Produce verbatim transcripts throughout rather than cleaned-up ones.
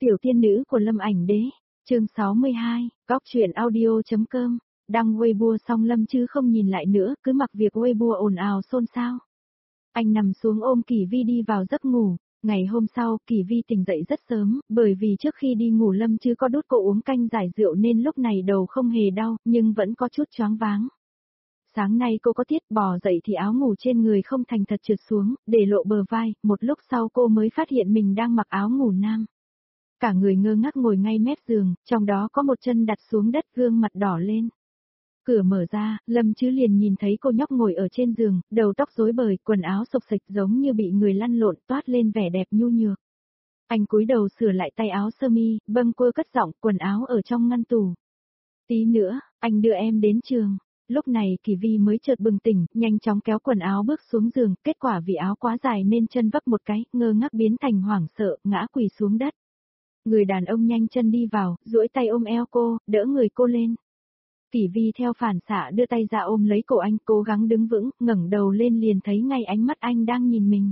Tiểu tiên nữ của Lâm Ảnh Đế, chương sáu mươi hai, góc truyện audio.com, đăng Weibo xong Lâm chứ không nhìn lại nữa, cứ mặc việc Weibo ồn ào xôn xao. Anh nằm xuống ôm Kỷ Vi đi vào giấc ngủ. Ngày hôm sau, Kỷ Vi tỉnh dậy rất sớm, bởi vì trước khi đi ngủ Lâm chứ có đút cô uống canh giải rượu nên lúc này đầu không hề đau, nhưng vẫn có chút choáng váng. Sáng nay cô có tiết, bò dậy thì áo ngủ trên người không thành thật trượt xuống, để lộ bờ vai, một lúc sau cô mới phát hiện mình đang mặc áo ngủ nam. Cả người ngơ ngác ngồi ngay mép giường, trong đó có một chân đặt xuống đất, gương mặt đỏ lên. Cửa mở ra, Lâm chứ liền nhìn thấy cô nhóc ngồi ở trên giường, đầu tóc rối bời, quần áo xộc xệch giống như bị người lăn lộn, toát lên vẻ đẹp nhu nhược. Anh cúi đầu sửa lại tay áo sơ mi, bâng quơ cất giọng, quần áo ở trong ngăn tủ. Tí nữa, anh đưa em đến trường. Lúc này Kỷ Vi mới chợt bừng tỉnh, nhanh chóng kéo quần áo bước xuống giường, kết quả vì áo quá dài nên chân vấp một cái, ngơ ngác biến thành hoảng sợ, ngã quỳ xuống đất. Người đàn ông nhanh chân đi vào, duỗi tay ôm eo cô, đỡ người cô lên. Kỷ Vi theo phản xạ đưa tay ra ôm lấy cổ anh, cố gắng đứng vững, ngẩng đầu lên liền thấy ngay ánh mắt anh đang nhìn mình.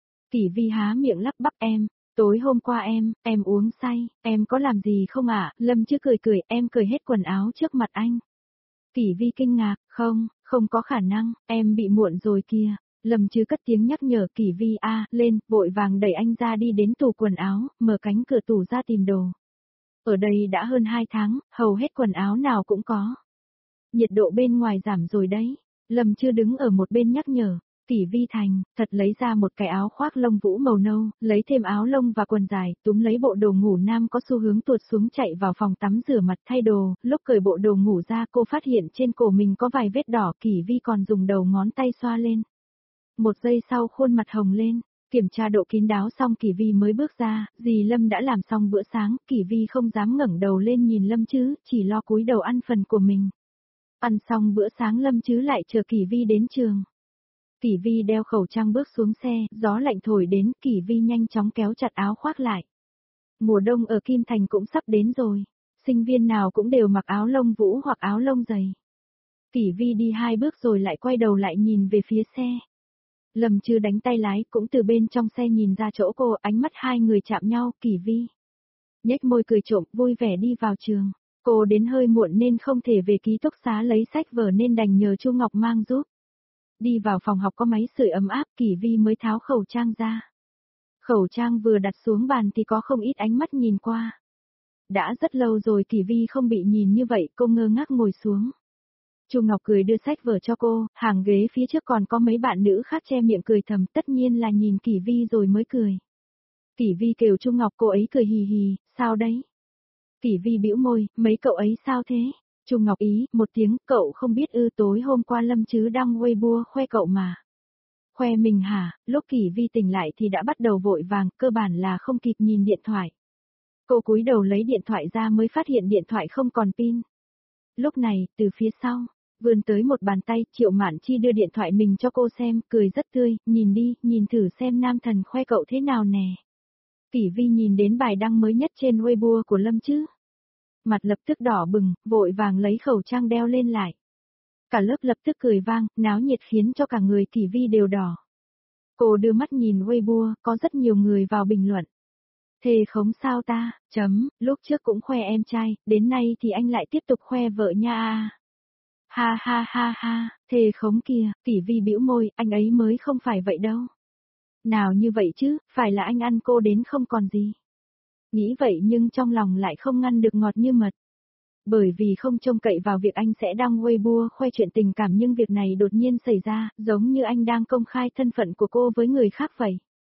Kỷ Vi há miệng lắp bắp em, tối hôm qua em, em uống say, em có làm gì không ạ? Lâm chứ cười cười, em cởi hết quần áo trước mặt anh. Kỷ Vi kinh ngạc, không, không có khả năng, em bị muộn rồi kìa. Lâm chứ cất tiếng nhắc nhở Kỷ Vi a, lên, vội vàng đẩy anh ra đi đến tủ quần áo, mở cánh cửa tủ ra tìm đồ. Ở đây đã hơn hai tháng, hầu hết quần áo nào cũng có. Nhiệt độ bên ngoài giảm rồi đấy. Lâm chưa đứng ở một bên nhắc nhở. Kỷ Vi thành, thật lấy ra một cái áo khoác lông vũ màu nâu, lấy thêm áo lông và quần dài, túm lấy bộ đồ ngủ nam có xu hướng tuột xuống chạy vào phòng tắm rửa mặt thay đồ, lúc cởi bộ đồ ngủ ra cô phát hiện trên cổ mình có vài vết đỏ, Kỷ Vi còn dùng đầu ngón tay xoa lên. Một giây sau khuôn mặt hồng lên, kiểm tra độ kín đáo xong Kỷ Vi mới bước ra, dì Lâm đã làm xong bữa sáng, Kỷ Vi không dám ngẩng đầu lên nhìn Lâm chứ, chỉ lo cúi đầu ăn phần của mình. Ăn xong bữa sáng Lâm chứ lại chờ Kỷ Vi đến trường. Kỷ Vi đeo khẩu trang bước xuống xe, gió lạnh thổi đến, Kỷ Vi nhanh chóng kéo chặt áo khoác lại. Mùa đông ở Kim Thành cũng sắp đến rồi, sinh viên nào cũng đều mặc áo lông vũ hoặc áo lông dày. Kỷ Vi đi hai bước rồi lại quay đầu lại nhìn về phía xe. Lâm chứ đánh tay lái, cũng từ bên trong xe nhìn ra chỗ cô, ánh mắt hai người chạm nhau, Kỷ Vi nhếch môi cười trộm, vui vẻ đi vào trường. Cô đến hơi muộn nên không thể về ký túc xá lấy sách vở nên đành nhờ Chu Ngọc mang giúp. Đi vào phòng học có máy sưởi ấm áp, Kỷ Vi mới tháo khẩu trang ra. Khẩu trang vừa đặt xuống bàn thì có không ít ánh mắt nhìn qua. Đã rất lâu rồi Kỷ Vi không bị nhìn như vậy, cô ngơ ngác ngồi xuống. Chu Ngọc cười đưa sách vở cho cô, hàng ghế phía trước còn có mấy bạn nữ khác che miệng cười thầm, tất nhiên là nhìn Kỷ Vi rồi mới cười. Kỷ Vi kêu Chu Ngọc, cô ấy cười hì hì, sao đấy? Kỷ Vi bĩu môi, mấy cậu ấy sao thế? Chu Ngọc ý, một tiếng, cậu không biết ư, tối hôm qua Lâm chứ đăng Weibo khoe cậu mà. Khoe mình hả? Lúc Kỷ Vi tỉnh lại thì đã bắt đầu vội vàng, cơ bản là không kịp nhìn điện thoại. Cô cúi đầu lấy điện thoại ra mới phát hiện điện thoại không còn pin. Lúc này, từ phía sau, vươn tới một bàn tay, Triệu Mạn Chi đưa điện thoại mình cho cô xem, cười rất tươi, nhìn đi, nhìn thử xem nam thần khoe cậu thế nào nè. Kỷ Vi nhìn đến bài đăng mới nhất trên Weibo của Lâm chứ. Mặt lập tức đỏ bừng, vội vàng lấy khẩu trang đeo lên lại. Cả lớp lập tức cười vang, náo nhiệt khiến cho cả người Kỷ Vi đều đỏ. Cô đưa mắt nhìn Weibo, có rất nhiều người vào bình luận. Thề khống sao ta, chấm, lúc trước cũng khoe em trai, đến nay thì anh lại tiếp tục khoe vợ nha à. Ha ha ha ha, thề khống kìa, Kỷ Vi bĩu môi, anh ấy mới không phải vậy đâu. Nào như vậy chứ, phải là anh ăn cô đến không còn gì. Nghĩ vậy nhưng trong lòng lại không ngăn được ngọt như mật. Bởi vì không trông cậy vào việc anh sẽ đăng Weibo khoe chuyện tình cảm nhưng việc này đột nhiên xảy ra, giống như anh đang công khai thân phận của cô với người khác vậy.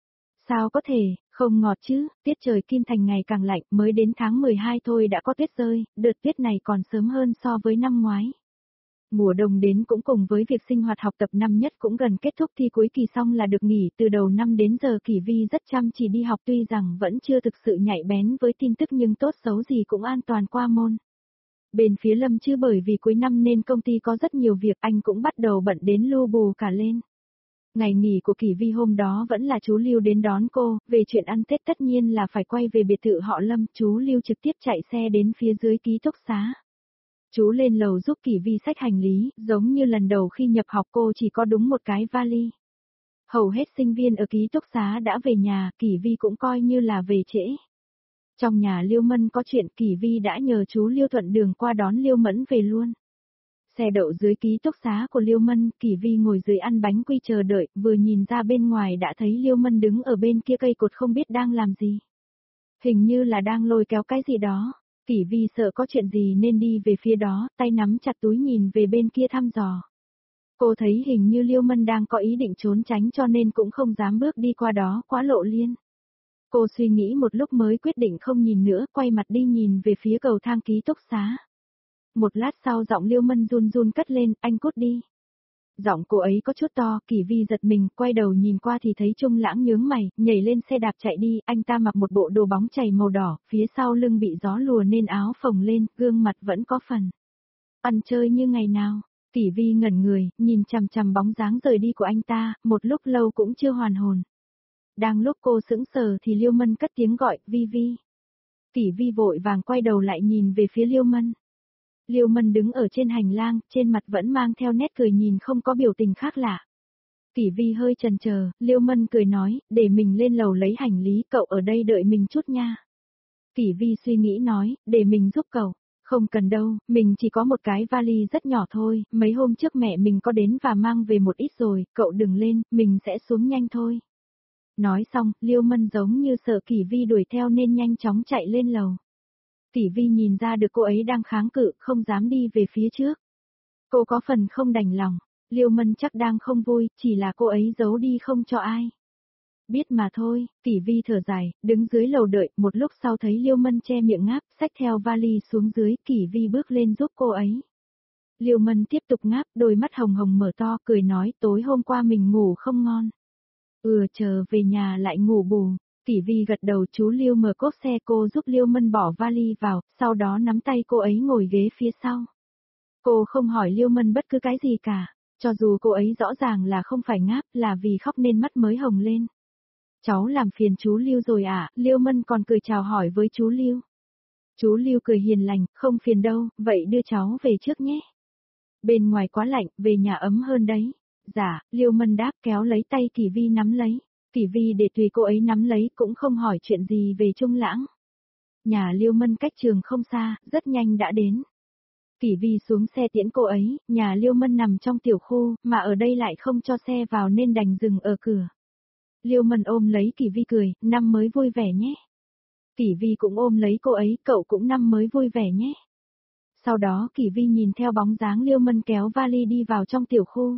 Sao có thể, không ngọt chứ, tiết trời Kim Thành ngày càng lạnh, mới đến tháng mười hai thôi đã có tuyết rơi, đợt tuyết này còn sớm hơn so với năm ngoái. Mùa đông đến cũng cùng với việc sinh hoạt học tập năm nhất cũng gần kết thúc, thi cuối kỳ xong là được nghỉ, từ đầu năm đến giờ Kỷ Vi rất chăm chỉ đi học, tuy rằng vẫn chưa thực sự nhạy bén với tin tức nhưng tốt xấu gì cũng an toàn qua môn. Bên phía Lâm chứ bởi vì cuối năm nên công ty có rất nhiều việc, anh cũng bắt đầu bận đến lu bù cả lên. Ngày nghỉ của Kỷ Vi hôm đó vẫn là chú Lưu đến đón cô, về chuyện ăn Tết tất nhiên là phải quay về biệt thự họ Lâm, chú Lưu trực tiếp chạy xe đến phía dưới ký túc xá. Chú lên lầu giúp Kỷ Vi xách hành lý, giống như lần đầu khi nhập học cô chỉ có đúng một cái vali. Hầu hết sinh viên ở ký túc xá đã về nhà, Kỷ Vi cũng coi như là về trễ. Trong nhà Liêu Mân có chuyện, Kỷ Vi đã nhờ chú Liêu thuận đường qua đón Liêu Mẫn về luôn. Xe đậu dưới ký túc xá của Liêu Mân, Kỷ Vi ngồi dưới ăn bánh quy chờ đợi, vừa nhìn ra bên ngoài đã thấy Liêu Mân đứng ở bên kia cây cột không biết đang làm gì. Hình như là đang lôi kéo cái gì đó. Kỷ Vi sợ có chuyện gì nên đi về phía đó, tay nắm chặt túi nhìn về bên kia thăm dò. Cô thấy hình như Liêu Mân đang có ý định trốn tránh cho nên cũng không dám bước đi qua đó quá lộ liên. Cô suy nghĩ một lúc mới quyết định không nhìn nữa, quay mặt đi nhìn về phía cầu thang ký túc xá. Một lát sau giọng Liêu Mân run run cất lên, anh cút đi. Giọng cô ấy có chút to, Kỷ Vi giật mình, quay đầu nhìn qua thì thấy Trung Lãng nhướng mày, nhảy lên xe đạp chạy đi, anh ta mặc một bộ đồ bóng chày màu đỏ, phía sau lưng bị gió lùa nên áo phồng lên, gương mặt vẫn có phần ăn chơi như ngày nào. Kỷ Vi ngẩn người, nhìn chằm chằm bóng dáng rời đi của anh ta, một lúc lâu cũng chưa hoàn hồn. Đang lúc cô sững sờ thì Liêu Mân cất tiếng gọi, Vi Vi. Kỷ Vi vội vàng quay đầu lại nhìn về phía Liêu Mân. Liêu Mân đứng ở trên hành lang, trên mặt vẫn mang theo nét cười nhìn không có biểu tình khác lạ. Kỷ Vi hơi chần chờ, Liêu Mân cười nói, để mình lên lầu lấy hành lý, cậu ở đây đợi mình chút nha. Kỷ Vi suy nghĩ nói, để mình giúp cậu. Không cần đâu, mình chỉ có một cái vali rất nhỏ thôi, mấy hôm trước mẹ mình có đến và mang về một ít rồi, cậu đừng lên, mình sẽ xuống nhanh thôi. Nói xong, Liêu Mân giống như sợ Kỷ Vi đuổi theo nên nhanh chóng chạy lên lầu. Kỷ Vi nhìn ra được cô ấy đang kháng cự, không dám đi về phía trước. Cô có phần không đành lòng, Liêu Mân chắc đang không vui, chỉ là cô ấy giấu đi không cho ai. Biết mà thôi, Kỷ Vi thở dài, đứng dưới lầu đợi, một lúc sau thấy Liêu Mân che miệng ngáp, xách theo vali xuống dưới, Kỷ Vi bước lên giúp cô ấy. Liêu Mân tiếp tục ngáp, đôi mắt hồng hồng mở to, cười nói, tối hôm qua mình ngủ không ngon. Ừ, chờ về nhà lại ngủ bù. Kỷ Vi gật đầu, chú Liêu mở cốp xe, cô giúp Liêu Mân bỏ vali vào, sau đó nắm tay cô ấy ngồi ghế phía sau. Cô không hỏi Liêu Mân bất cứ cái gì cả, cho dù cô ấy rõ ràng là không phải ngáp, là vì khóc nên mắt mới hồng lên. Cháu làm phiền chú Liêu rồi à, Liêu Mân còn cười chào hỏi với chú Liêu. Chú Liêu cười hiền lành, không phiền đâu, vậy đưa cháu về trước nhé. Bên ngoài quá lạnh, về nhà ấm hơn đấy. Dạ, Liêu Mân đáp kéo lấy tay Kỷ Vi nắm lấy. Kỷ Vi để tùy cô ấy nắm lấy cũng không hỏi chuyện gì về Trung Lãng. Nhà Liêu Mân cách trường không xa, rất nhanh đã đến. Kỷ Vi xuống xe tiễn cô ấy, nhà Liêu Mân nằm trong tiểu khu, mà ở đây lại không cho xe vào nên đành dừng ở cửa. Liêu Mân ôm lấy Kỷ Vi cười, năm mới vui vẻ nhé. Kỷ Vi cũng ôm lấy cô ấy, cậu cũng năm mới vui vẻ nhé. Sau đó Kỷ Vi nhìn theo bóng dáng Liêu Mân kéo vali đi vào trong tiểu khu.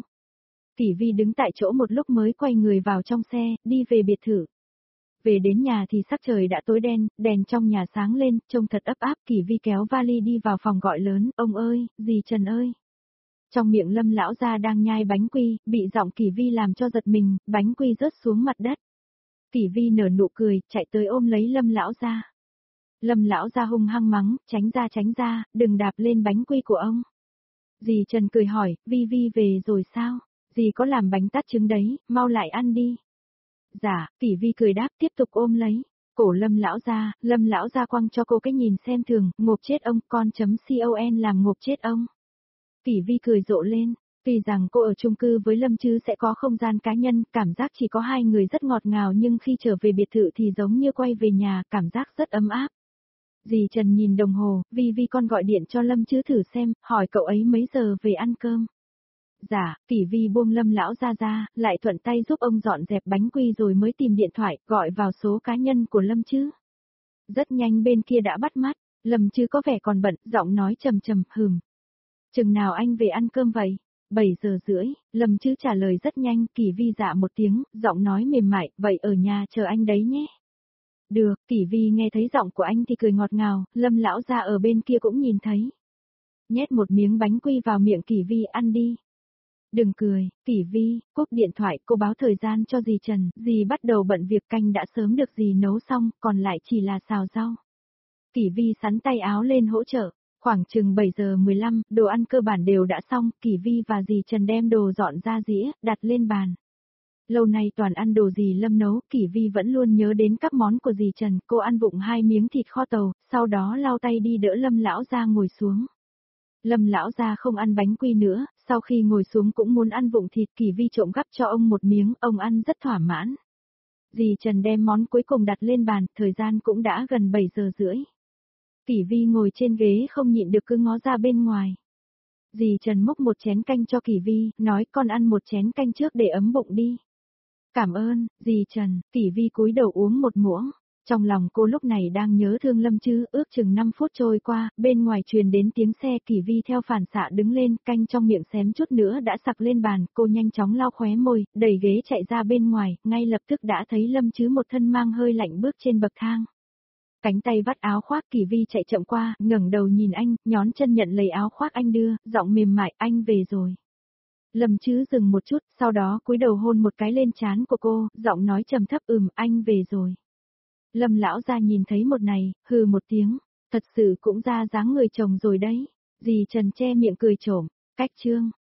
Kỷ Vi đứng tại chỗ một lúc mới quay người vào trong xe, đi về biệt thự. Về đến nhà thì sắc trời đã tối đen, đèn trong nhà sáng lên, trông thật ấp áp. Kỷ Vi kéo vali đi vào phòng gọi lớn, ông ơi, dì Trần ơi. Trong miệng Lâm lão gia đang nhai bánh quy, bị giọng Kỷ Vi làm cho giật mình, bánh quy rớt xuống mặt đất. Kỷ Vi nở nụ cười, chạy tới ôm lấy Lâm lão gia. Lâm lão gia hung hăng mắng, tránh ra tránh ra, đừng đạp lên bánh quy của ông. Dì Trần cười hỏi, Vi Vi về rồi sao? Dì có làm bánh tát trứng đấy, mau lại ăn đi. Dạ, Kỷ Vi cười đáp tiếp tục ôm lấy. Cổ Lâm lão gia, Lâm lão gia quăng cho cô cái nhìn xem thường, ngộp chết ông, con chấm con làm ngộp chết ông. Kỷ Vi cười rộ lên, tuy rằng cô ở chung cư với Lâm chứ sẽ có không gian cá nhân, cảm giác chỉ có hai người rất ngọt ngào nhưng khi trở về biệt thự thì giống như quay về nhà, cảm giác rất ấm áp. Dì Trần nhìn đồng hồ, Vi Vi con gọi điện cho Lâm chứ thử xem, hỏi cậu ấy mấy giờ về ăn cơm. Dạ, Kỷ Vi buông Lâm lão ra ra, lại thuận tay giúp ông dọn dẹp bánh quy rồi mới tìm điện thoại, gọi vào số cá nhân của Lâm chứ. Rất nhanh bên kia đã bắt mắt, Lâm chứ có vẻ còn bận, giọng nói trầm trầm, hừm. Chừng nào anh về ăn cơm vậy? bảy giờ rưỡi, Lâm chứ trả lời rất nhanh, Kỷ Vi dạ một tiếng, giọng nói mềm mại, vậy ở nhà chờ anh đấy nhé. Được, Kỷ Vi nghe thấy giọng của anh thì cười ngọt ngào, Lâm lão ra ở bên kia cũng nhìn thấy. Nhét một miếng bánh quy vào miệng Kỷ Vi, ăn đi. Đừng cười, Kỷ Vi, cúp điện thoại, cô báo thời gian cho dì Trần, dì bắt đầu bận việc, canh đã sớm được dì nấu xong, còn lại chỉ là xào rau. Kỷ Vi sắn tay áo lên hỗ trợ, khoảng chừng bảy giờ mười lăm, đồ ăn cơ bản đều đã xong, Kỷ Vi và dì Trần đem đồ dọn ra dĩa, đặt lên bàn. Lâu nay toàn ăn đồ dì Lâm nấu, Kỷ Vi vẫn luôn nhớ đến các món của dì Trần, cô ăn vụng hai miếng thịt kho tàu, sau đó lau tay đi đỡ Lâm lão ra ngồi xuống. Lâm lão gia không ăn bánh quy nữa, sau khi ngồi xuống cũng muốn ăn vụng thịt, Kỷ Vi trộm gắp cho ông một miếng, ông ăn rất thỏa mãn. Dì Trần đem món cuối cùng đặt lên bàn, thời gian cũng đã gần bảy giờ rưỡi. Kỷ Vi ngồi trên ghế không nhịn được cứ ngó ra bên ngoài. Dì Trần múc một chén canh cho Kỷ Vi, nói con ăn một chén canh trước để ấm bụng đi. Cảm ơn, dì Trần. Kỷ Vi cúi đầu uống một muỗng. Trong lòng cô lúc này đang nhớ thương Lâm Chứ, ước chừng năm phút trôi qua, bên ngoài truyền đến tiếng xe. Kỷ Vi theo phản xạ đứng lên, canh trong miệng xém chút nữa đã sặc lên bàn, cô nhanh chóng lau khóe môi, đẩy ghế chạy ra bên ngoài, ngay lập tức đã thấy Lâm Chứ một thân mang hơi lạnh bước trên bậc thang. Cánh tay vắt áo khoác. Kỷ Vi chạy chậm qua, ngẩng đầu nhìn anh, nhón chân nhận lấy áo khoác anh đưa, giọng mềm mại, anh về rồi. Lâm Chứ dừng một chút, sau đó cúi đầu hôn một cái lên trán của cô, giọng nói trầm thấp, ừm, anh về rồi. Lâm lão gia nhìn thấy một này, hừ một tiếng, thật sự cũng ra dáng người chồng rồi đấy. Dì Trần che miệng cười trộm, cách chương.